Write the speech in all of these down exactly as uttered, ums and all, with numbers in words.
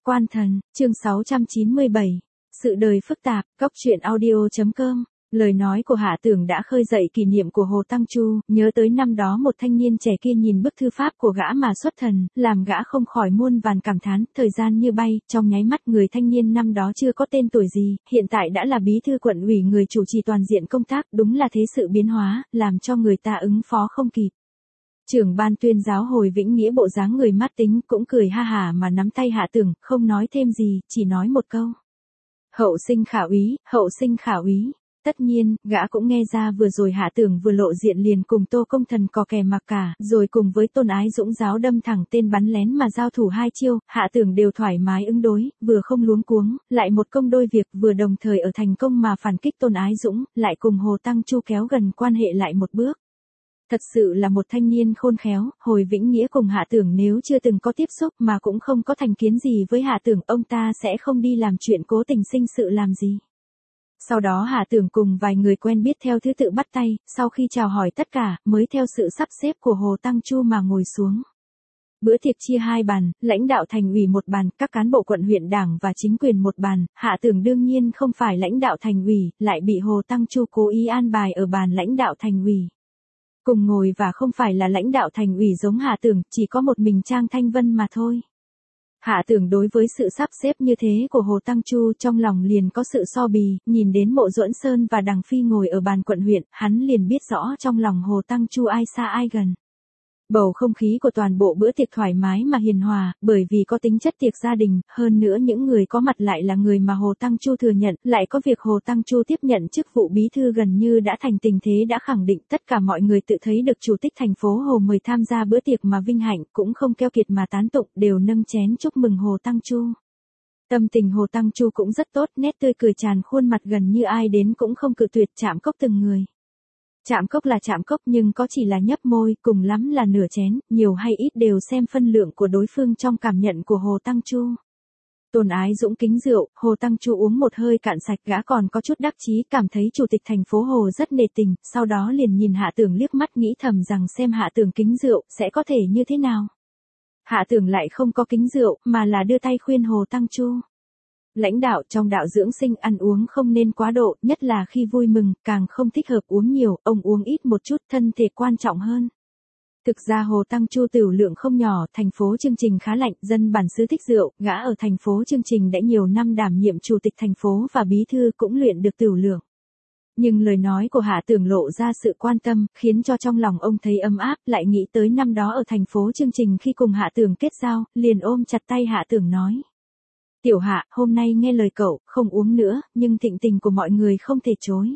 Quan thần, chương sáu trăm chín mươi bảy. Sự đời phức tạp, Cóc truyện audio chấm com. Lời nói của Hạ Tưởng đã khơi dậy kỷ niệm của Hồ Tăng Chu, nhớ tới năm đó một thanh niên trẻ kia nhìn bức thư pháp của gã mà xuất thần, làm gã không khỏi muôn vàn cảm thán, thời gian như bay, trong nháy mắt người thanh niên năm đó chưa có tên tuổi gì, hiện tại đã là bí thư quận ủy người chủ trì toàn diện công tác, đúng là thế sự biến hóa, làm cho người ta ứng phó không kịp. Trưởng ban tuyên giáo Hồi Vĩnh Nghĩa bộ dáng người mát tính cũng cười ha hả mà nắm tay Hạ Tưởng, không nói thêm gì, chỉ nói một câu. Hậu sinh khả úy, hậu sinh khả úy. Tất nhiên, gã cũng nghe ra vừa rồi Hạ Tưởng vừa lộ diện liền cùng Tô Công Thần cò kè mặc cả, rồi cùng với Tôn Ái Dũng giáo đâm thẳng tên bắn lén mà giao thủ hai chiêu, Hạ Tưởng đều thoải mái ứng đối, vừa không luống cuống, lại một công đôi việc, vừa đồng thời ở thành công mà phản kích Tôn Ái Dũng, lại cùng Hồ Tăng Chu kéo gần quan hệ lại một bước. Thật sự là một thanh niên khôn khéo, Hồi Vĩnh Nghĩa cùng Hạ Tưởng nếu chưa từng có tiếp xúc mà cũng không có thành kiến gì với Hạ Tưởng, ông ta sẽ không đi làm chuyện cố tình sinh sự làm gì. Sau đó Hạ Tưởng cùng vài người quen biết theo thứ tự bắt tay, sau khi chào hỏi tất cả, mới theo sự sắp xếp của Hồ Tăng Chu mà ngồi xuống. Bữa tiệc chia hai bàn, lãnh đạo thành ủy một bàn, các cán bộ quận huyện đảng và chính quyền một bàn, Hạ Tưởng đương nhiên không phải lãnh đạo thành ủy, lại bị Hồ Tăng Chu cố ý an bài ở bàn lãnh đạo thành ủy. Cùng ngồi và không phải là lãnh đạo thành ủy giống Hạ Tưởng, chỉ có một mình Trang Thanh Vân mà thôi. Hạ Tưởng đối với sự sắp xếp như thế của Hồ Tăng Chu trong lòng liền có sự so bì, nhìn đến Mộ Duẫn Sơn và Đằng Phi ngồi ở bàn quận huyện, hắn liền biết rõ trong lòng Hồ Tăng Chu ai xa ai gần. Bầu không khí của toàn bộ bữa tiệc thoải mái mà hiền hòa, bởi vì có tính chất tiệc gia đình, hơn nữa những người có mặt lại là người mà Hồ Tăng Chu thừa nhận, lại có việc Hồ Tăng Chu tiếp nhận chức vụ bí thư gần như đã thành tình thế đã khẳng định, tất cả mọi người tự thấy được chủ tịch thành phố Hồ mời tham gia bữa tiệc mà vinh hạnh, cũng không keo kiệt mà tán tụng, đều nâng chén chúc mừng Hồ Tăng Chu. Tâm tình Hồ Tăng Chu cũng rất tốt, nét tươi cười tràn khuôn mặt, gần như ai đến cũng không cự tuyệt, chạm cốc từng người. Chạm cốc là chạm cốc nhưng có chỉ là nhấp môi, cùng lắm là nửa chén, nhiều hay ít đều xem phân lượng của đối phương trong cảm nhận của Hồ Tăng Chu. Tôn Ái Dũng kính rượu, Hồ Tăng Chu uống một hơi cạn sạch, gã còn có chút đắc chí, cảm thấy chủ tịch thành phố Hồ rất nể tình, sau đó liền nhìn Hạ Tưởng liếc mắt, nghĩ thầm rằng xem Hạ Tưởng kính rượu, sẽ có thể như thế nào. Hạ Tưởng lại không có kính rượu, mà là đưa tay khuyên Hồ Tăng Chu. Lãnh đạo trong đạo dưỡng sinh ăn uống không nên quá độ, nhất là khi vui mừng, càng không thích hợp uống nhiều, ông uống ít một chút, thân thể quan trọng hơn. Thực ra Hồ Tăng Chu tiểu lượng không nhỏ, thành phố chương trình khá lạnh, dân bản xứ thích rượu, gã ở thành phố chương trình đã nhiều năm đảm nhiệm chủ tịch thành phố và bí thư cũng luyện được tiểu lượng. Nhưng lời nói của Hạ Tưởng lộ ra sự quan tâm, khiến cho trong lòng ông thấy ấm áp, lại nghĩ tới năm đó ở thành phố chương trình khi cùng Hạ Tưởng kết giao, liền ôm chặt tay Hạ Tưởng nói. Tiểu Hạ, hôm nay nghe lời cậu, không uống nữa, nhưng thịnh tình của mọi người không thể chối.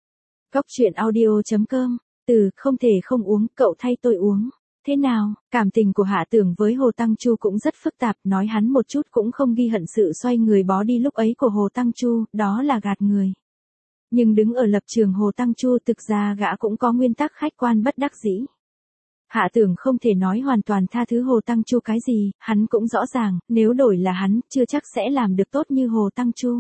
Cóc truyện audio chấm com, từ không thể không uống, cậu thay tôi uống. Thế nào, cảm tình của Hạ Tưởng với Hồ Tăng Chu cũng rất phức tạp, nói hắn một chút cũng không ghi hận sự xoay người bó đi lúc ấy của Hồ Tăng Chu, đó là gạt người. Nhưng đứng ở lập trường Hồ Tăng Chu, thực ra gã cũng có nguyên tắc khách quan bất đắc dĩ. Hạ Tưởng không thể nói hoàn toàn tha thứ Hồ Tăng Chu cái gì, hắn cũng rõ ràng, nếu đổi là hắn, chưa chắc sẽ làm được tốt như Hồ Tăng Chu.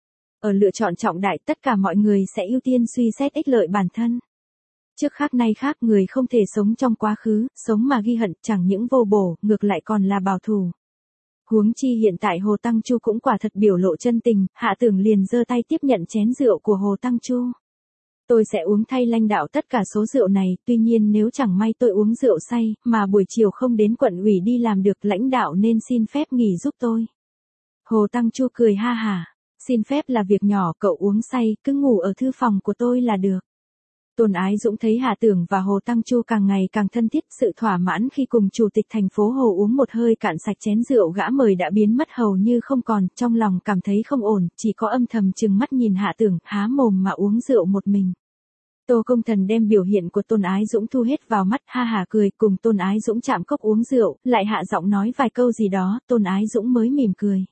Ở lựa chọn trọng đại, tất cả mọi người sẽ ưu tiên suy xét ích lợi bản thân. Trước khác nay khác, người không thể sống trong quá khứ, sống mà ghi hận, chẳng những vô bổ, ngược lại còn là bảo thủ. Huống chi hiện tại Hồ Tăng Chu cũng quả thật biểu lộ chân tình, Hạ Tưởng liền giơ tay tiếp nhận chén rượu của Hồ Tăng Chu. Tôi sẽ uống thay lãnh đạo tất cả số rượu này, tuy nhiên nếu chẳng may tôi uống rượu say, mà buổi chiều không đến quận ủy đi làm được, lãnh đạo nên xin phép nghỉ giúp tôi. Hồ Tăng Chu cười ha hả, xin phép là việc nhỏ, cậu uống say, cứ ngủ ở thư phòng của tôi là được. Tôn Ái Dũng thấy Hạ Tưởng và Hồ Tăng Chu càng ngày càng thân thiết, sự thỏa mãn khi cùng chủ tịch thành phố Hồ uống một hơi cạn sạch chén rượu gã mời đã biến mất hầu như không còn, trong lòng cảm thấy không ổn, chỉ có âm thầm trừng mắt nhìn Hạ Tưởng, há mồm mà uống rượu một mình. Tô Công Thần đem biểu hiện của Tôn Ái Dũng thu hết vào mắt, ha hả cười, cùng Tôn Ái Dũng chạm cốc uống rượu, lại hạ giọng nói vài câu gì đó, Tôn Ái Dũng mới mỉm cười.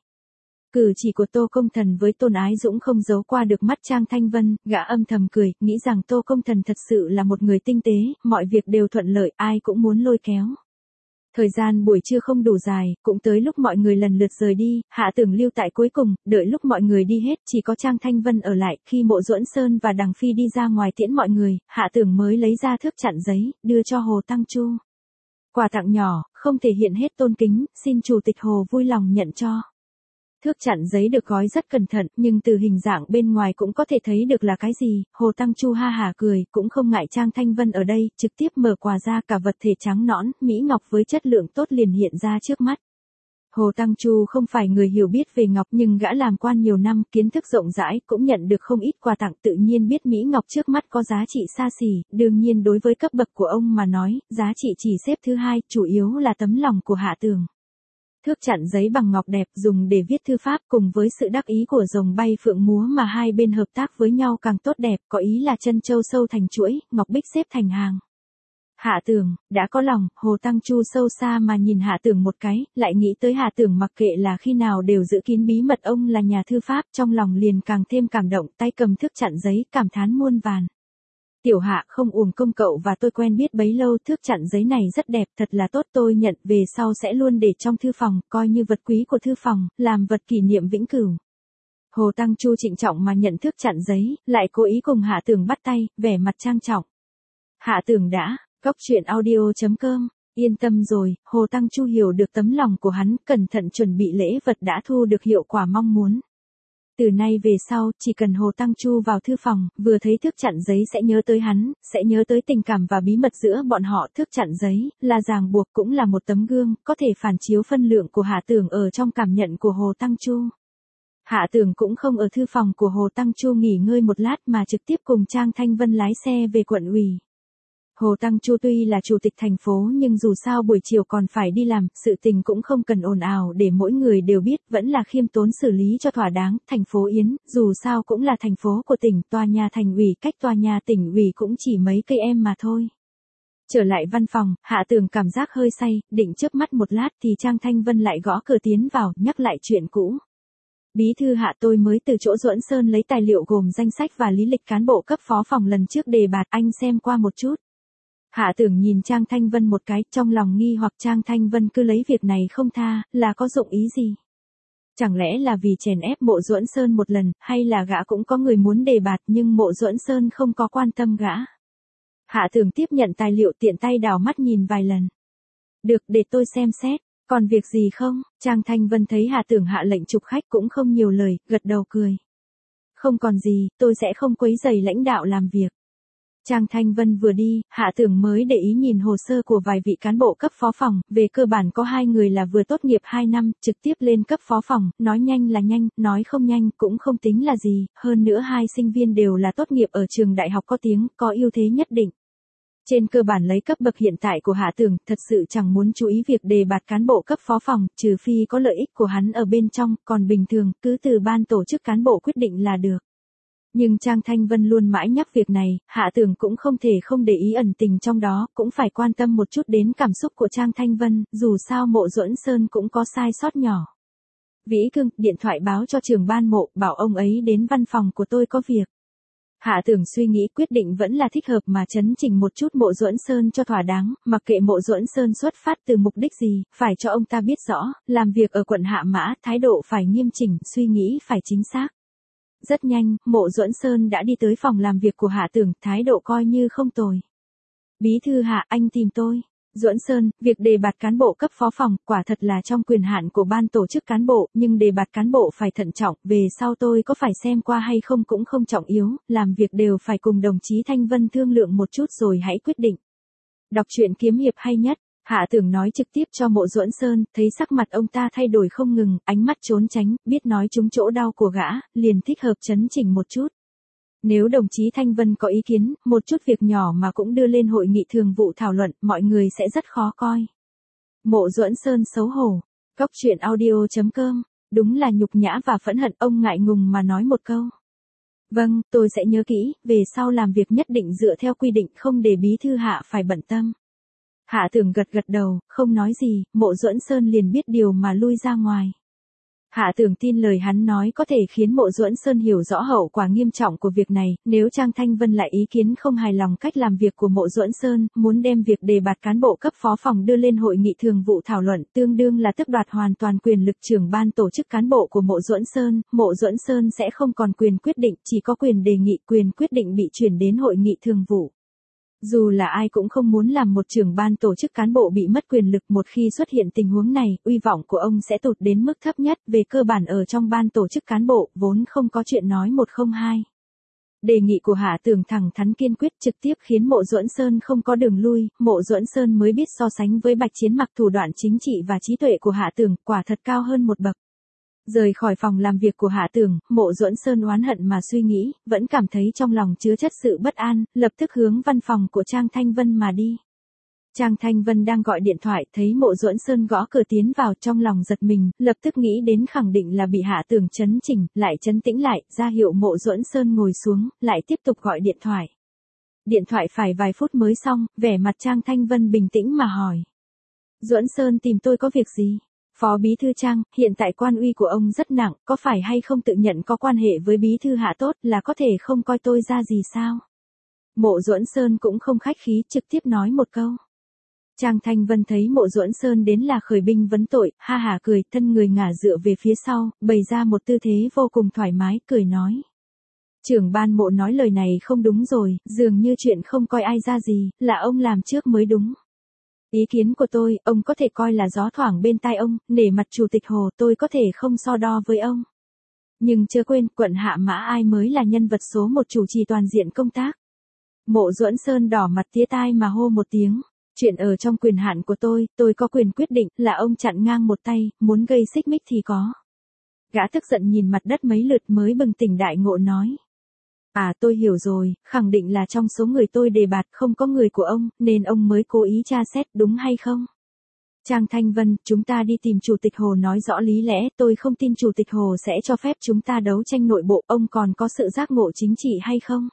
Cử chỉ của Tô Công Thần với Tôn Ái Dũng không giấu qua được mắt Trang Thanh Vân, gã âm thầm cười, nghĩ rằng Tô Công Thần thật sự là một người tinh tế, mọi việc đều thuận lợi, ai cũng muốn lôi kéo. Thời gian buổi trưa không đủ dài, cũng tới lúc mọi người lần lượt rời đi, Hạ Tưởng lưu tại cuối cùng, đợi lúc mọi người đi hết, chỉ có Trang Thanh Vân ở lại, khi Mộ Duẫn Sơn và Đằng Phi đi ra ngoài tiễn mọi người, Hạ Tưởng mới lấy ra thước chặn giấy, đưa cho Hồ Tăng Chu. Quà tặng nhỏ, không thể hiện hết tôn kính, xin chủ tịch Hồ vui lòng nhận cho. Thước chặn giấy được gói rất cẩn thận, nhưng từ hình dạng bên ngoài cũng có thể thấy được là cái gì. Hồ Tăng Chu ha hả cười, cũng không ngại Trang Thanh Vân ở đây, trực tiếp mở quà ra, cả vật thể trắng nõn, mỹ ngọc với chất lượng tốt liền hiện ra trước mắt. Hồ Tăng Chu không phải người hiểu biết về ngọc, nhưng gã làm quan nhiều năm, kiến thức rộng rãi, cũng nhận được không ít quà tặng, tự nhiên biết mỹ ngọc trước mắt có giá trị xa xỉ. Đương nhiên đối với cấp bậc của ông mà nói, giá trị chỉ xếp thứ hai, chủ yếu là tấm lòng của Hạ Tường. Thước chặn giấy bằng ngọc đẹp, dùng để viết thư pháp, cùng với sự đắc ý của rồng bay phượng múa mà hai bên hợp tác với nhau càng tốt đẹp, có ý là chân châu sâu thành chuỗi, ngọc bích xếp thành hàng. Hạ Tường đã có lòng. Hồ Tăng Chu sâu xa mà nhìn Hạ Tường một cái, lại nghĩ tới Hạ Tường mặc kệ là khi nào đều giữ kín bí mật ông là nhà thư pháp, trong lòng liền càng thêm cảm động, tay cầm thước chặn giấy, cảm thán muôn vàn. Tiểu Hạ, không uổng công cậu và tôi quen biết bấy lâu, thước chặn giấy này rất đẹp, thật là tốt, tôi nhận về sau sẽ luôn để trong thư phòng, coi như vật quý của thư phòng, làm vật kỷ niệm vĩnh cửu. Hồ Tăng Chu trịnh trọng mà nhận thước chặn giấy, lại cố ý cùng Hạ Tường bắt tay, vẻ mặt trang trọng. Hạ Tường đã, Cóc truyện audio chấm com, yên tâm rồi. Hồ Tăng Chu hiểu được tấm lòng của hắn, cẩn thận chuẩn bị lễ vật đã thu được hiệu quả mong muốn. Từ nay về sau, chỉ cần Hồ Tăng Chu vào thư phòng, vừa thấy thước chặn giấy sẽ nhớ tới hắn, sẽ nhớ tới tình cảm và bí mật giữa bọn họ. Thước chặn giấy, là ràng buộc, cũng là một tấm gương, có thể phản chiếu phân lượng của Hạ Tường ở trong cảm nhận của Hồ Tăng Chu. Hạ Tường cũng không ở thư phòng của Hồ Tăng Chu nghỉ ngơi một lát mà trực tiếp cùng Trang Thanh Vân lái xe về quận ủy. Hồ Tăng Chu tuy là chủ tịch thành phố nhưng dù sao buổi chiều còn phải đi làm, sự tình cũng không cần ồn ào để mỗi người đều biết, vẫn là khiêm tốn xử lý cho thỏa đáng. Thành phố Yến, dù sao cũng là thành phố của tỉnh, tòa nhà thành ủy cách tòa nhà tỉnh ủy cũng chỉ mấy cây em mà thôi. Trở lại văn phòng, Hạ Tường cảm giác hơi say, định chớp mắt một lát thì Trang Thanh Vân lại gõ cửa tiến vào, nhắc lại chuyện cũ. Bí thư Hạ, tôi mới từ chỗ Duẫn Sơn lấy tài liệu gồm danh sách và lý lịch cán bộ cấp phó phòng lần trước đề bạt, anh xem qua một chút. Hạ Tường nhìn Trang Thanh Vân một cái, trong lòng nghi hoặc Trang Thanh Vân cứ lấy việc này không tha, là có dụng ý gì? Chẳng lẽ là vì chèn ép Mộ Duẫn Sơn một lần, hay là gã cũng có người muốn đề bạt nhưng Mộ Duẫn Sơn không có quan tâm gã? Hạ Tường tiếp nhận tài liệu, tiện tay đảo mắt nhìn vài lần. Được, để tôi xem xét. Còn việc gì không? Trang Thanh Vân thấy Hạ Tường hạ lệnh chụp khách cũng không nhiều lời, gật đầu cười. Không còn gì, tôi sẽ không quấy rầy lãnh đạo làm việc. Trang Thanh Vân vừa đi, Hạ Tường mới để ý nhìn hồ sơ của vài vị cán bộ cấp phó phòng, về cơ bản có hai người là vừa tốt nghiệp hai năm, trực tiếp lên cấp phó phòng, nói nhanh là nhanh, nói không nhanh cũng không tính là gì, hơn nữa hai sinh viên đều là tốt nghiệp ở trường đại học có tiếng, có ưu thế nhất định. Trên cơ bản lấy cấp bậc hiện tại của Hạ Tường, thật sự chẳng muốn chú ý việc đề bạt cán bộ cấp phó phòng, trừ phi có lợi ích của hắn ở bên trong, còn bình thường, cứ từ ban tổ chức cán bộ quyết định là được. Nhưng Trang Thanh Vân luôn mãi nhắc việc này, Hạ Tường cũng không thể không để ý ẩn tình trong đó, cũng phải quan tâm một chút đến cảm xúc của Trang Thanh Vân, dù sao Mộ Duẫn Sơn cũng có sai sót nhỏ. Vĩ Cương, điện thoại báo cho trưởng ban Mộ, bảo ông ấy đến văn phòng của tôi có việc. Hạ Tường suy nghĩ, quyết định vẫn là thích hợp mà chấn chỉnh một chút Mộ Duẫn Sơn cho thỏa đáng, mặc kệ Mộ Duẫn Sơn xuất phát từ mục đích gì, phải cho ông ta biết rõ, làm việc ở quận Hạ Mã, thái độ phải nghiêm chỉnh, suy nghĩ phải chính xác. Rất nhanh, Mộ Duẫn Sơn đã đi tới phòng làm việc của Hạ Tường, thái độ coi như không tồi. Bí thư Hạ, anh tìm tôi. Duẫn Sơn, việc đề bạt cán bộ cấp phó phòng, quả thật là trong quyền hạn của ban tổ chức cán bộ, nhưng đề bạt cán bộ phải thận trọng, về sau tôi có phải xem qua hay không cũng không trọng yếu, làm việc đều phải cùng đồng chí Thanh Vân thương lượng một chút rồi hãy quyết định. Đọc truyện kiếm hiệp hay nhất. Hạ Tường nói trực tiếp cho Mộ Duẫn Sơn, thấy sắc mặt ông ta thay đổi không ngừng, ánh mắt trốn tránh, biết nói trúng chỗ đau của gã, liền thích hợp chấn chỉnh một chút. Nếu đồng chí Thanh Vân có ý kiến, một chút việc nhỏ mà cũng đưa lên hội nghị thường vụ thảo luận, mọi người sẽ rất khó coi. Mộ Duẫn Sơn xấu hổ. Cóc truyện audio chấm com, đúng là nhục nhã và phẫn hận, ông ngại ngùng mà nói một câu. Vâng, tôi sẽ nhớ kỹ, về sau làm việc nhất định dựa theo quy định, không để bí thư Hạ phải bận tâm. Hạ Tường gật gật đầu, không nói gì, Mộ Duẫn Sơn liền biết điều mà lui ra ngoài. Hạ Tường tin lời hắn nói có thể khiến Mộ Duẫn Sơn hiểu rõ hậu quả nghiêm trọng của việc này, nếu Trang Thanh Vân lại ý kiến không hài lòng cách làm việc của Mộ Duẫn Sơn, muốn đem việc đề bạt cán bộ cấp phó phòng đưa lên hội nghị thường vụ thảo luận, tương đương là tước đoạt hoàn toàn quyền lực trưởng ban tổ chức cán bộ của Mộ Duẫn Sơn, Mộ Duẫn Sơn sẽ không còn quyền quyết định, chỉ có quyền đề nghị, quyền quyết định bị chuyển đến hội nghị thường vụ. Dù là ai cũng không muốn làm một trưởng ban tổ chức cán bộ bị mất quyền lực, một khi xuất hiện tình huống này, uy vọng của ông sẽ tụt đến mức thấp nhất, về cơ bản ở trong ban tổ chức cán bộ, vốn không có chuyện nói một không hai. Đề nghị của Hạ Tường thẳng thắn kiên quyết trực tiếp khiến Mộ Duẫn Sơn không có đường lui, Mộ Duẫn Sơn mới biết so sánh với Bạch Chiến Mặc thủ đoạn chính trị và trí tuệ của Hạ Tường, quả thật cao hơn một bậc. Rời khỏi phòng làm việc của Hạ Tường, Mộ Duẫn Sơn oán hận mà suy nghĩ, vẫn cảm thấy trong lòng chứa chất sự bất an, lập tức hướng văn phòng của Trang Thanh Vân mà đi. Trang Thanh Vân đang gọi điện thoại, thấy Mộ Duẫn Sơn gõ cửa tiến vào, trong lòng giật mình, lập tức nghĩ đến khẳng định là bị Hạ Tường chấn chỉnh, lại trấn tĩnh lại, ra hiệu Mộ Duẫn Sơn ngồi xuống, lại tiếp tục gọi điện thoại. Điện thoại phải vài phút mới xong, vẻ mặt Trang Thanh Vân bình tĩnh mà hỏi. Duẫn Sơn tìm tôi có việc gì? Phó Bí Thư Trang, hiện tại quan uy của ông rất nặng, có phải hay không tự nhận có quan hệ với Bí Thư Hạ tốt là có thể không coi tôi ra gì sao? Mộ Duẫn Sơn cũng không khách khí, trực tiếp nói một câu. Trang Thanh Vân thấy Mộ Duẫn Sơn đến là khởi binh vấn tội, ha hả cười, thân người ngả dựa về phía sau, bày ra một tư thế vô cùng thoải mái, cười nói. Trưởng ban Mộ nói lời này không đúng rồi, dường như chuyện không coi ai ra gì, là ông làm trước mới đúng. Ý kiến của tôi, ông có thể coi là gió thoảng bên tai ông, nể mặt Chủ tịch Hồ, tôi có thể không so đo với ông. Nhưng chưa quên, quận Hạ Mã ai mới là nhân vật số một chủ trì toàn diện công tác. Mộ Duẫn Sơn đỏ mặt tía tai mà hô một tiếng. Chuyện ở trong quyền hạn của tôi, tôi có quyền quyết định, là ông chặn ngang một tay, muốn gây xích mích thì có. Gã tức giận nhìn mặt đất mấy lượt mới bừng tỉnh đại ngộ nói. À tôi hiểu rồi, khẳng định là trong số người tôi đề bạt không có người của ông, nên ông mới cố ý tra xét, đúng hay không? Trang Thanh Vân, chúng ta đi tìm Chủ tịch Hồ nói rõ lý lẽ, tôi không tin Chủ tịch Hồ sẽ cho phép chúng ta đấu tranh nội bộ, ông còn có sự giác ngộ chính trị hay không?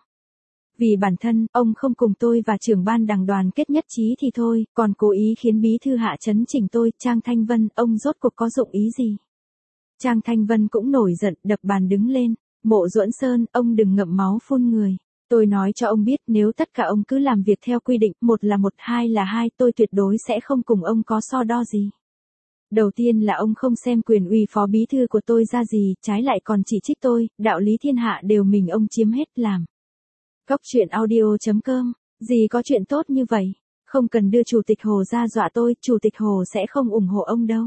Vì bản thân, ông không cùng tôi và trưởng ban đảng đoàn kết nhất trí thì thôi, còn cố ý khiến Bí Thư Hạ chấn chỉnh tôi, Trang Thanh Vân, ông rốt cuộc có dụng ý gì? Trang Thanh Vân cũng nổi giận, đập bàn đứng lên. Mộ Duẫn Sơn, ông đừng ngậm máu phun người. Tôi nói cho ông biết, nếu tất cả ông cứ làm việc theo quy định, một là một, hai là hai, tôi tuyệt đối sẽ không cùng ông có so đo gì. Đầu tiên là ông không xem quyền uy phó bí thư của tôi ra gì, trái lại còn chỉ trích tôi, đạo lý thiên hạ đều mình ông chiếm hết làm. Cóc truyện audio chấm com, gì có chuyện tốt như vậy? Không cần đưa Chủ tịch Hồ ra dọa tôi, Chủ tịch Hồ sẽ không ủng hộ ông đâu.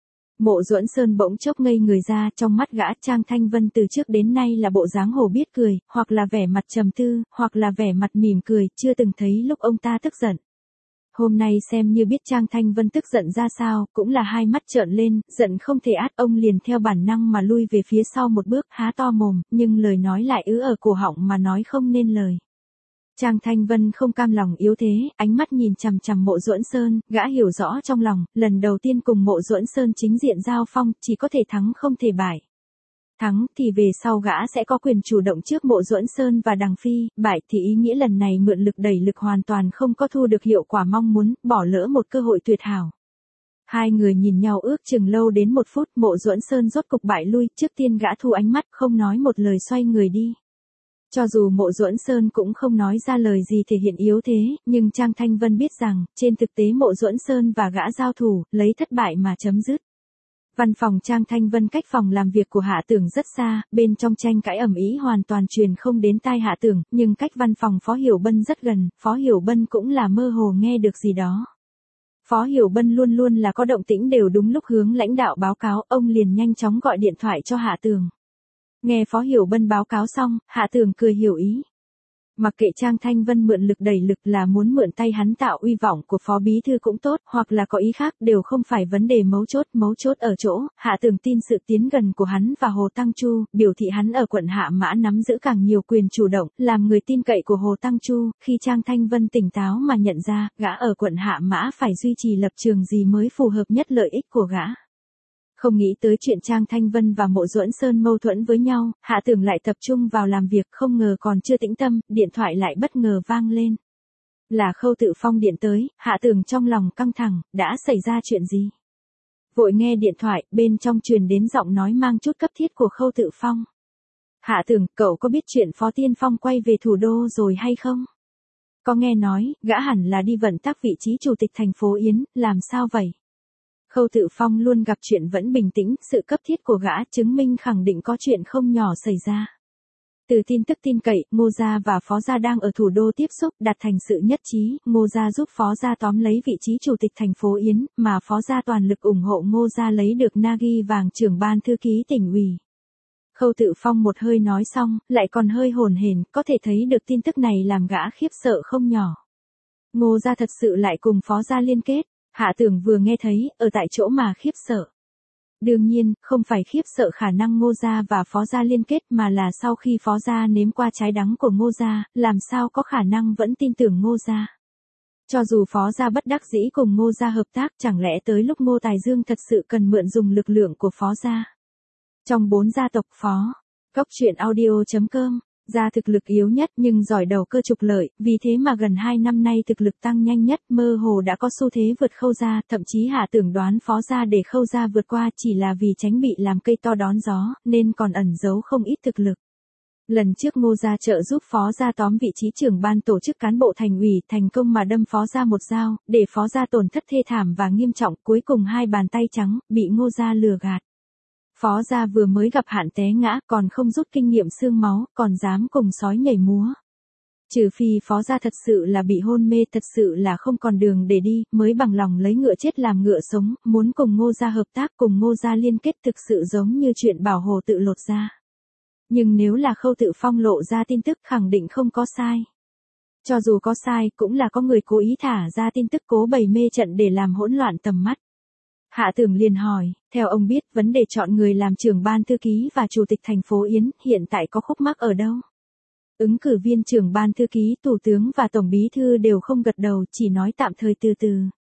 Mộ Duẫn Sơn bỗng chốc ngây người ra, trong mắt gã Trang Thanh Vân từ trước đến nay là bộ dáng hồ biết cười, hoặc là vẻ mặt trầm tư, hoặc là vẻ mặt mỉm cười, chưa từng thấy lúc ông ta tức giận. Hôm nay xem như biết Trang Thanh Vân tức giận ra sao, cũng là hai mắt trợn lên, giận không thể át, ông liền theo bản năng mà lui về phía sau một bước, há to mồm, nhưng lời nói lại ứ ở cổ họng mà nói không nên lời. Trang Thanh Vân không cam lòng yếu thế, ánh mắt nhìn chằm chằm Mộ Duẫn Sơn, gã hiểu rõ trong lòng, lần đầu tiên cùng Mộ Duẫn Sơn chính diện giao phong, chỉ có thể thắng không thể bại. Thắng thì về sau gã sẽ có quyền chủ động trước Mộ Duẫn Sơn và Đằng Phi, bại thì ý nghĩa lần này mượn lực đẩy lực hoàn toàn không có thu được hiệu quả mong muốn, bỏ lỡ một cơ hội tuyệt hảo. Hai người nhìn nhau ước chừng lâu đến một phút, Mộ Duẫn Sơn rốt cục bại lui, trước tiên gã thu ánh mắt, không nói một lời xoay người đi. Cho dù Mộ Duẫn Sơn cũng không nói ra lời gì thể hiện yếu thế, nhưng Trang Thanh Vân biết rằng, trên thực tế Mộ Duẫn Sơn và gã giao thủ, lấy thất bại mà chấm dứt. Văn phòng Trang Thanh Vân cách phòng làm việc của Hạ Tưởng rất xa, bên trong tranh cãi ầm ĩ hoàn toàn truyền không đến tai Hạ Tưởng, nhưng cách văn phòng Phó Hiểu Bân rất gần, Phó Hiểu Bân cũng là mơ hồ nghe được gì đó. Phó Hiểu Bân luôn luôn là có động tĩnh đều đúng lúc hướng lãnh đạo báo cáo, ông liền nhanh chóng gọi điện thoại cho Hạ Tưởng. Nghe Phó Hiểu Bân báo cáo xong, Hạ Tưởng cười hiểu ý. Mặc kệ Trang Thanh Vân mượn lực đẩy lực là muốn mượn tay hắn tạo uy vọng của Phó Bí Thư cũng tốt, hoặc là có ý khác đều không phải vấn đề mấu chốt, mấu chốt ở chỗ, Hạ Tưởng tin sự tiến gần của hắn và Hồ Tăng Chu, biểu thị hắn ở quận Hạ Mã nắm giữ càng nhiều quyền chủ động, làm người tin cậy của Hồ Tăng Chu, khi Trang Thanh Vân tỉnh táo mà nhận ra, gã ở quận Hạ Mã phải duy trì lập trường gì mới phù hợp nhất lợi ích của gã. Không nghĩ tới chuyện Trang Thanh Vân và Mộ Duẫn Sơn mâu thuẫn với nhau, Hạ Tưởng lại tập trung vào làm việc, không ngờ còn chưa tĩnh tâm, điện thoại lại bất ngờ vang lên. Là Khâu Tự Phong điện tới, Hạ Tưởng trong lòng căng thẳng, đã xảy ra chuyện gì? Vội nghe điện thoại, bên trong truyền đến giọng nói mang chút cấp thiết của Khâu Tự Phong. Hạ Tưởng, cậu có biết chuyện Phó Tiên Phong quay về thủ đô rồi hay không? Có nghe nói, gã hẳn là đi vận tác vị trí chủ tịch thành phố Yến, làm sao vậy? Khâu Tự Phong luôn gặp chuyện vẫn bình tĩnh, sự cấp thiết của gã chứng minh khẳng định có chuyện không nhỏ xảy ra. Từ tin tức tin cậy, Ngô Gia và Phó Gia đang ở thủ đô tiếp xúc, đạt thành sự nhất trí, Ngô Gia giúp Phó Gia tóm lấy vị trí chủ tịch thành phố Yến, mà Phó Gia toàn lực ủng hộ Ngô Gia lấy được na ghi vàng trưởng ban thư ký tỉnh ủy. Khâu Tự Phong một hơi nói xong, lại còn hơi hồn hển, có thể thấy được tin tức này làm gã khiếp sợ không nhỏ. Ngô Gia thật sự lại cùng Phó Gia liên kết, Hạ Tưởng vừa nghe thấy, ở tại chỗ mà khiếp sợ. Đương nhiên, không phải khiếp sợ khả năng Ngô Gia và Phó Gia liên kết mà là sau khi Phó Gia nếm qua trái đắng của Ngô Gia, làm sao có khả năng vẫn tin tưởng Ngô Gia. Cho dù Phó Gia bất đắc dĩ cùng Ngô Gia hợp tác, chẳng lẽ tới lúc Ngô Tài Dương thật sự cần mượn dùng lực lượng của Phó Gia. Trong bốn gia tộc Phó, Cốc Truyện Audio chấm com, Gia thực lực yếu nhất nhưng giỏi đầu cơ trục lợi, vì thế mà gần hai năm nay thực lực tăng nhanh nhất, mơ hồ đã có xu thế vượt Khâu Gia, thậm chí Hạ Tưởng đoán Phó Gia để Khâu Gia vượt qua chỉ là vì tránh bị làm cây to đón gió, nên còn ẩn giấu không ít thực lực. Lần trước Ngô Gia trợ giúp Phó Gia tóm vị trí trưởng ban tổ chức cán bộ thành ủy, thành công mà đâm Phó Gia một dao, để Phó Gia tổn thất thê thảm và nghiêm trọng, cuối cùng hai bàn tay trắng, bị Ngô Gia lừa gạt. Phó Gia vừa mới gặp hạn té ngã, còn không rút kinh nghiệm xương máu, còn dám cùng sói nhảy múa. Trừ phi Phó Gia thật sự là bị hôn mê, thật sự là không còn đường để đi, mới bằng lòng lấy ngựa chết làm ngựa sống, muốn cùng Ngô Gia hợp tác, cùng Ngô Gia liên kết, thực sự giống như chuyện Bảo Hồ tự lột da. Nhưng nếu là Khâu Tự Phong lộ ra tin tức, khẳng định không có sai. Cho dù có sai, cũng là có người cố ý thả ra tin tức cố bày mê trận để làm hỗn loạn tầm mắt. Hạ Tưởng liền hỏi, theo ông biết, vấn đề chọn người làm trưởng ban thư ký và chủ tịch thành phố Yến, hiện tại có khúc mắc ở đâu? Ứng cử viên trưởng ban thư ký, thủ tướng và tổng bí thư đều không gật đầu, chỉ nói tạm thời từ từ.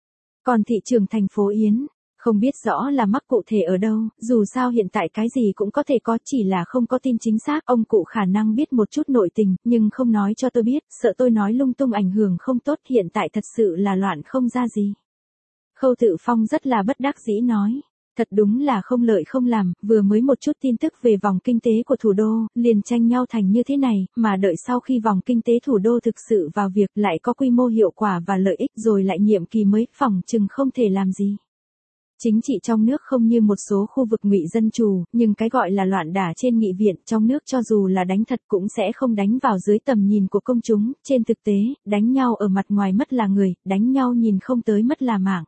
Còn thị trưởng thành phố Yến, không biết rõ là mắc cụ thể ở đâu, dù sao hiện tại cái gì cũng có thể có, chỉ là không có tin chính xác, ông cụ khả năng biết một chút nội tình, nhưng không nói cho tôi biết, sợ tôi nói lung tung ảnh hưởng không tốt, hiện tại thật sự là loạn không ra gì. Khâu Tự Phong rất là bất đắc dĩ nói, thật đúng là không lợi không làm, vừa mới một chút tin tức về vòng kinh tế của thủ đô, liền tranh nhau thành như thế này, mà đợi sau khi vòng kinh tế thủ đô thực sự vào việc lại có quy mô hiệu quả và lợi ích rồi lại nhiệm kỳ mới, phỏng chừng không thể làm gì. Chính trị trong nước không như một số khu vực ngụy dân chủ, nhưng cái gọi là loạn đả trên nghị viện trong nước cho dù là đánh thật cũng sẽ không đánh vào dưới tầm nhìn của công chúng, trên thực tế, đánh nhau ở mặt ngoài mất là người, đánh nhau nhìn không tới mất là mạng.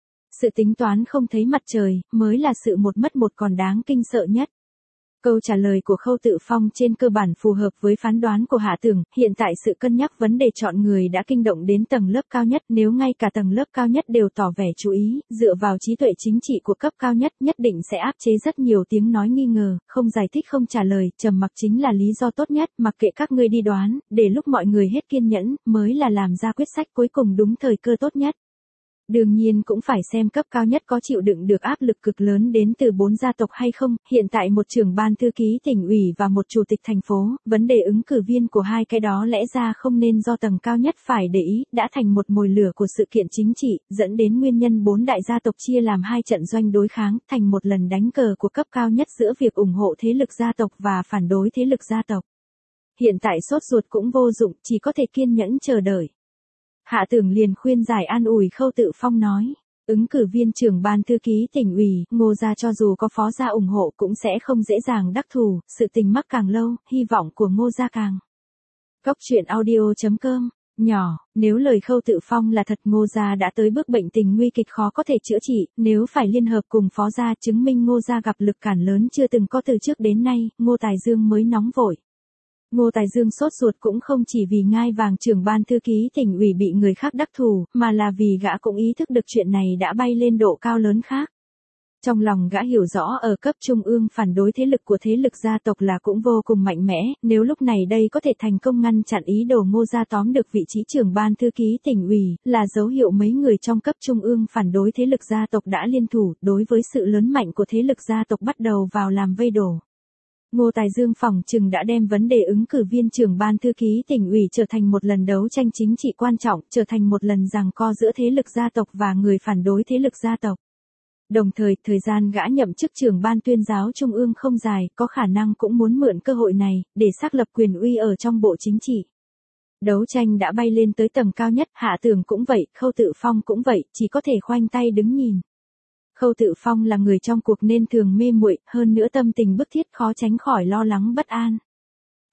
Sự tính toán không thấy mặt trời, mới là sự một mất một còn đáng kinh sợ nhất. Câu trả lời của Khâu Tự Phong trên cơ bản phù hợp với phán đoán của Hạ Tưởng, hiện tại sự cân nhắc vấn đề chọn người đã kinh động đến tầng lớp cao nhất, nếu ngay cả tầng lớp cao nhất đều tỏ vẻ chú ý, dựa vào trí tuệ chính trị của cấp cao nhất, nhất định sẽ áp chế rất nhiều tiếng nói nghi ngờ, không giải thích không trả lời, trầm mặc chính là lý do tốt nhất, mặc kệ các ngươi đi đoán, để lúc mọi người hết kiên nhẫn, mới là làm ra quyết sách cuối cùng đúng thời cơ tốt nhất. Đương nhiên cũng phải xem cấp cao nhất có chịu đựng được áp lực cực lớn đến từ bốn gia tộc hay không, hiện tại một trưởng ban thư ký tỉnh ủy và một chủ tịch thành phố, vấn đề ứng cử viên của hai cái đó lẽ ra không nên do tầng cao nhất phải để ý, đã thành một mồi lửa của sự kiện chính trị, dẫn đến nguyên nhân bốn đại gia tộc chia làm hai trận doanh đối kháng, thành một lần đánh cờ của cấp cao nhất giữa việc ủng hộ thế lực gia tộc và phản đối thế lực gia tộc. Hiện tại sốt ruột cũng vô dụng, chỉ có thể kiên nhẫn chờ đợi. Hạ Tưởng liền khuyên giải an ủi Khâu Tự Phong nói, ứng cử viên trưởng ban thư ký tỉnh ủy, Ngô Gia cho dù có Phó Gia ủng hộ cũng sẽ không dễ dàng đắc thủ, sự tình mắc càng lâu, hy vọng của Ngô Gia càng. Cốc Truyện Audio chấm com, nhỏ, nếu lời Khâu Tự Phong là thật, Ngô Gia đã tới bước bệnh tình nguy kịch khó có thể chữa trị, nếu phải liên hợp cùng Phó Gia chứng minh Ngô Gia gặp lực cản lớn chưa từng có từ trước đến nay, Ngô Tài Dương mới nóng vội. Ngô Tài Dương sốt ruột cũng không chỉ vì ngai vàng trưởng ban thư ký tỉnh ủy bị người khác đắc thủ, mà là vì gã cũng ý thức được chuyện này đã bay lên độ cao lớn khác. Trong lòng gã hiểu rõ ở cấp trung ương phản đối thế lực của thế lực gia tộc là cũng vô cùng mạnh mẽ, nếu lúc này đây có thể thành công ngăn chặn ý đồ Ngô Gia tóm được vị trí trưởng ban thư ký tỉnh ủy, là dấu hiệu mấy người trong cấp trung ương phản đối thế lực gia tộc đã liên thủ, đối với sự lớn mạnh của thế lực gia tộc bắt đầu vào làm vây đổ. Ngô Tài Dương phỏng chừng đã đem vấn đề ứng cử viên trưởng ban thư ký tỉnh ủy trở thành một lần đấu tranh chính trị quan trọng, trở thành một lần giằng co giữa thế lực gia tộc và người phản đối thế lực gia tộc. Đồng thời, thời gian gã nhậm chức trưởng ban tuyên giáo trung ương không dài, có khả năng cũng muốn mượn cơ hội này, để xác lập quyền uy ở trong bộ chính trị. Đấu tranh đã bay lên tới tầm cao nhất, Hạ Tưởng cũng vậy, Khâu Tự Phong cũng vậy, chỉ có thể khoanh tay đứng nhìn. Khâu Tự Phong là người trong cuộc nên thường mê muội, hơn nữa tâm tình bức thiết khó tránh khỏi lo lắng bất an.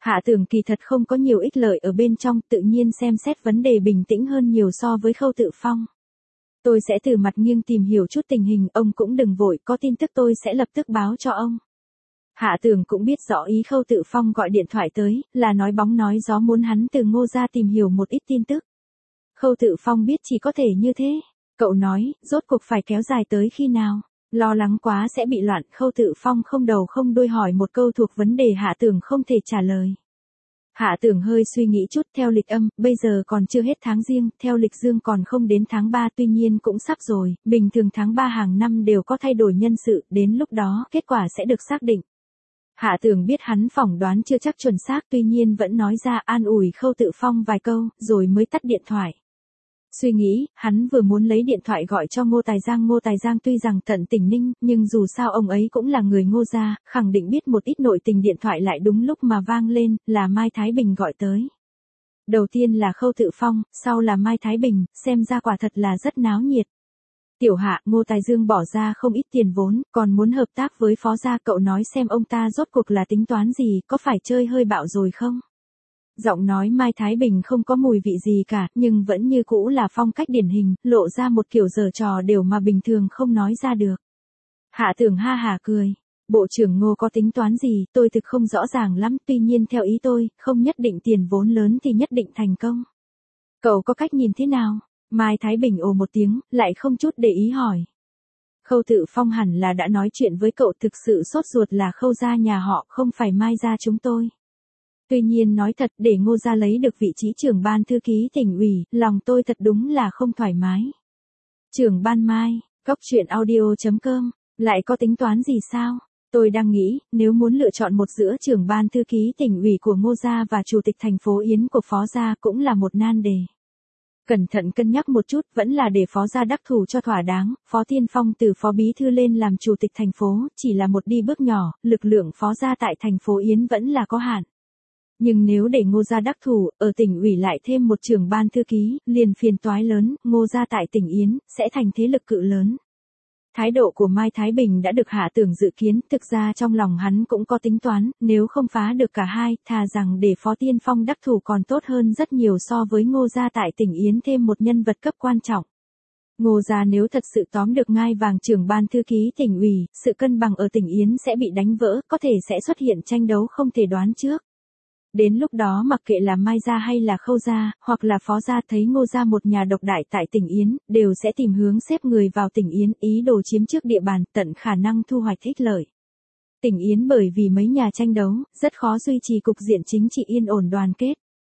Hạ Tường kỳ thật không có nhiều ích lợi ở bên trong, tự nhiên xem xét vấn đề bình tĩnh hơn nhiều so với Khâu Tự Phong. Tôi sẽ từ mặt nghiêng tìm hiểu chút tình hình, ông cũng đừng vội, có tin tức tôi sẽ lập tức báo cho ông. Hạ Tường cũng biết rõ ý Khâu Tự Phong gọi điện thoại tới, là nói bóng nói gió muốn hắn từ Ngô gia tìm hiểu một ít tin tức. Khâu Tự Phong biết chỉ có thể như thế. Cậu nói, rốt cuộc phải kéo dài tới khi nào? Lo lắng quá sẽ bị loạn, Khâu Tự Phong không đầu không đuôi hỏi một câu thuộc vấn đề Hạ Tường không thể trả lời. Hạ Tường hơi suy nghĩ chút, theo lịch âm, bây giờ còn chưa hết tháng Giêng, theo lịch dương còn không đến tháng ba, tuy nhiên cũng sắp rồi, bình thường tháng ba hàng năm đều có thay đổi nhân sự, đến lúc đó kết quả sẽ được xác định. Hạ Tường biết hắn phỏng đoán chưa chắc chuẩn xác, tuy nhiên vẫn nói ra an ủi Khâu Tự Phong vài câu, rồi mới tắt điện thoại. Suy nghĩ, hắn vừa muốn lấy điện thoại gọi cho Ngô Tài Giang. Ngô Tài Giang tuy rằng tận tình ninh, nhưng dù sao ông ấy cũng là người Ngô gia, khẳng định biết một ít nội tình. Điện thoại lại đúng lúc mà vang lên, là Mai Thái Bình gọi tới. Đầu tiên là Khâu Tự Phong, sau là Mai Thái Bình, xem ra quả thật là rất náo nhiệt. Tiểu Hạ, Ngô Tài Dương bỏ ra không ít tiền vốn, còn muốn hợp tác với Phó gia, cậu nói xem ông ta rốt cuộc là tính toán gì, có phải chơi hơi bạo rồi không? Giọng nói Mai Thái Bình không có mùi vị gì cả, nhưng vẫn như cũ là phong cách điển hình, lộ ra một kiểu giở trò đều mà bình thường không nói ra được. Hạ Tường ha hả cười. Bộ trưởng Ngô có tính toán gì, tôi thực không rõ ràng lắm, tuy nhiên theo ý tôi, không nhất định tiền vốn lớn thì nhất định thành công. Cậu có cách nhìn thế nào? Mai Thái Bình ồ một tiếng, lại không chút để ý hỏi. Khâu Tự Phong hẳn là đã nói chuyện với cậu, thực sự sốt ruột là Khâu gia nhà họ, không phải Mai gia chúng tôi. Tuy nhiên nói thật, để Ngô gia lấy được vị trí trưởng ban thư ký tỉnh ủy, lòng tôi thật đúng là không thoải mái. Trưởng ban Mai, góc truyện audio chấm com, lại có tính toán gì sao? Tôi đang nghĩ, nếu muốn lựa chọn một giữa trưởng ban thư ký tỉnh ủy của Ngô gia và chủ tịch thành phố Yến của Phó gia cũng là một nan đề. Cẩn thận cân nhắc một chút, vẫn là để Phó gia đắc thủ cho thỏa đáng. Phó Tiên Phong từ Phó Bí Thư lên làm chủ tịch thành phố, chỉ là một đi bước nhỏ, lực lượng Phó gia tại thành phố Yến vẫn là có hạn. Nhưng nếu để Ngô gia đắc thủ, ở tỉnh ủy lại thêm một trưởng ban thư ký, liền phiền toái lớn, Ngô gia tại tỉnh Yến, sẽ thành thế lực cự lớn. Thái độ của Mai Thái Bình đã được Hạ Tường dự kiến, thực ra trong lòng hắn cũng có tính toán, nếu không phá được cả hai, thà rằng để Phó Tiên Phong đắc thủ còn tốt hơn rất nhiều so với Ngô gia tại tỉnh Yến thêm một nhân vật cấp quan trọng. Ngô gia nếu thật sự tóm được ngai vàng trưởng ban thư ký tỉnh ủy, sự cân bằng ở tỉnh Yến sẽ bị đánh vỡ, có thể sẽ xuất hiện tranh đấu không thể đoán trước. Đến lúc đó mặc kệ là Mai gia hay là Khâu gia, hoặc là Phó gia thấy Ngô gia một nhà độc đại tại tỉnh Yến, đều sẽ tìm hướng xếp người vào tỉnh Yến, ý đồ chiếm trước địa bàn, tận khả năng thu hoạch ích lợi. Tỉnh Yến bởi vì mấy nhà tranh đấu, rất khó duy trì cục diện chính trị yên ổn đoàn kết.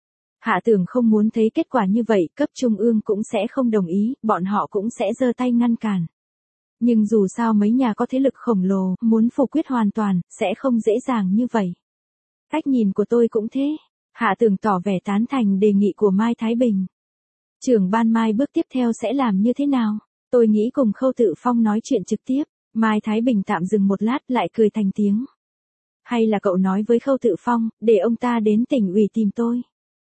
Hạ Tường không muốn thấy kết quả như vậy, cấp trung ương cũng sẽ không đồng ý, bọn họ cũng sẽ giơ tay ngăn cản. Nhưng dù sao mấy nhà có thế lực khổng lồ, muốn phủ quyết hoàn toàn, sẽ không dễ dàng như vậy. Cách nhìn của tôi cũng thế. Hạ Tường tỏ vẻ tán thành đề nghị của Mai Thái Bình. Trưởng ban Mai bước tiếp theo sẽ làm như thế nào? Tôi nghĩ cùng Khâu Tự Phong nói chuyện trực tiếp. Mai Thái Bình tạm dừng một lát lại cười thành tiếng. Hay là cậu nói với Khâu Tự Phong, để ông ta đến tỉnh ủy tìm tôi.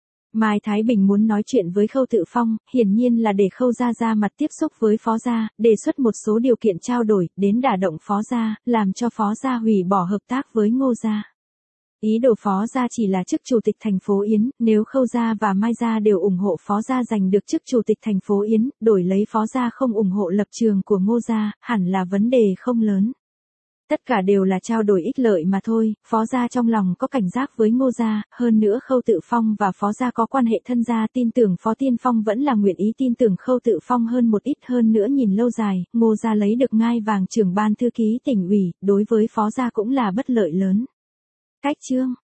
Mai Thái Bình muốn nói chuyện với Khâu Tự Phong, hiển nhiên là để Khâu gia ra mặt tiếp xúc với Phó gia, đề xuất một số điều kiện trao đổi, đến đả động Phó gia, làm cho Phó gia hủy bỏ hợp tác với Ngô gia. Ý đồ Phó gia chỉ là chức chủ tịch thành phố Yến, nếu Khâu gia và Mai gia đều ủng hộ Phó gia giành được chức chủ tịch thành phố Yến, đổi lấy Phó gia không ủng hộ lập trường của Ngô gia, hẳn là vấn đề không lớn. Tất cả đều là trao đổi ích lợi mà thôi, Phó gia trong lòng có cảnh giác với Ngô gia, hơn nữa Khâu Tự Phong và Phó gia có quan hệ thân gia, tin tưởng Phó Tiên Phong vẫn là nguyện ý tin tưởng Khâu Tự Phong hơn một ít, hơn nữa nhìn lâu dài, Ngô gia lấy được ngai vàng trưởng ban thư ký tỉnh ủy, đối với Phó gia cũng là bất lợi lớn. Cách chương